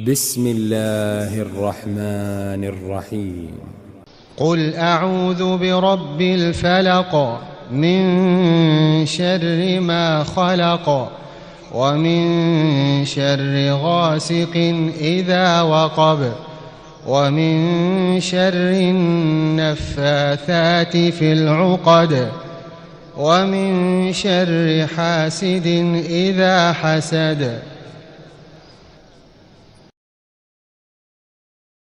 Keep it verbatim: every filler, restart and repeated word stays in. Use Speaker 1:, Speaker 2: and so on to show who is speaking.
Speaker 1: بسم الله الرحمن الرحيم.
Speaker 2: قل أعوذ برب الفلق من شر ما خلق ومن شر غاسق إذا وقب ومن شر النفاثات في العقد ومن شر حاسد إذا حسد.